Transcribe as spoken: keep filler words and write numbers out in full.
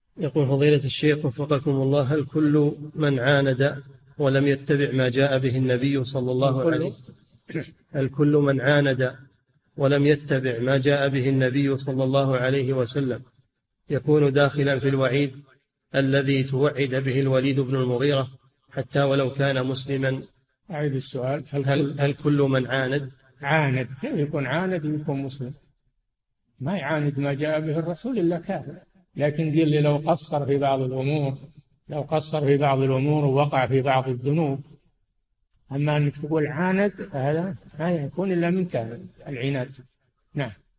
يقول فضيلة الشيخ وفقكم الله: هل كل من عاند ولم يتبع ما جاء به النبي صلى الله عليه هل كل من عاند ولم يتبع ما جاء به النبي صلى الله عليه وسلم يكون داخلا في الوعيد الذي توعد به الوليد بن المغيرة حتى ولو كان مسلما؟ أعيد السؤال. هل, هل, هل كل من عاند عاند كيف يكون عاند يكون مسلم؟ ما يعاند ما جاء به الرسول إلا كافر. لكن قل لي لو قصر في بعض الأمور لو قصر في بعض الأمور ووقع في بعض الذنوب. أما أنك تقول عاند هذا ما يكون إلا من كافر العناد. نعم.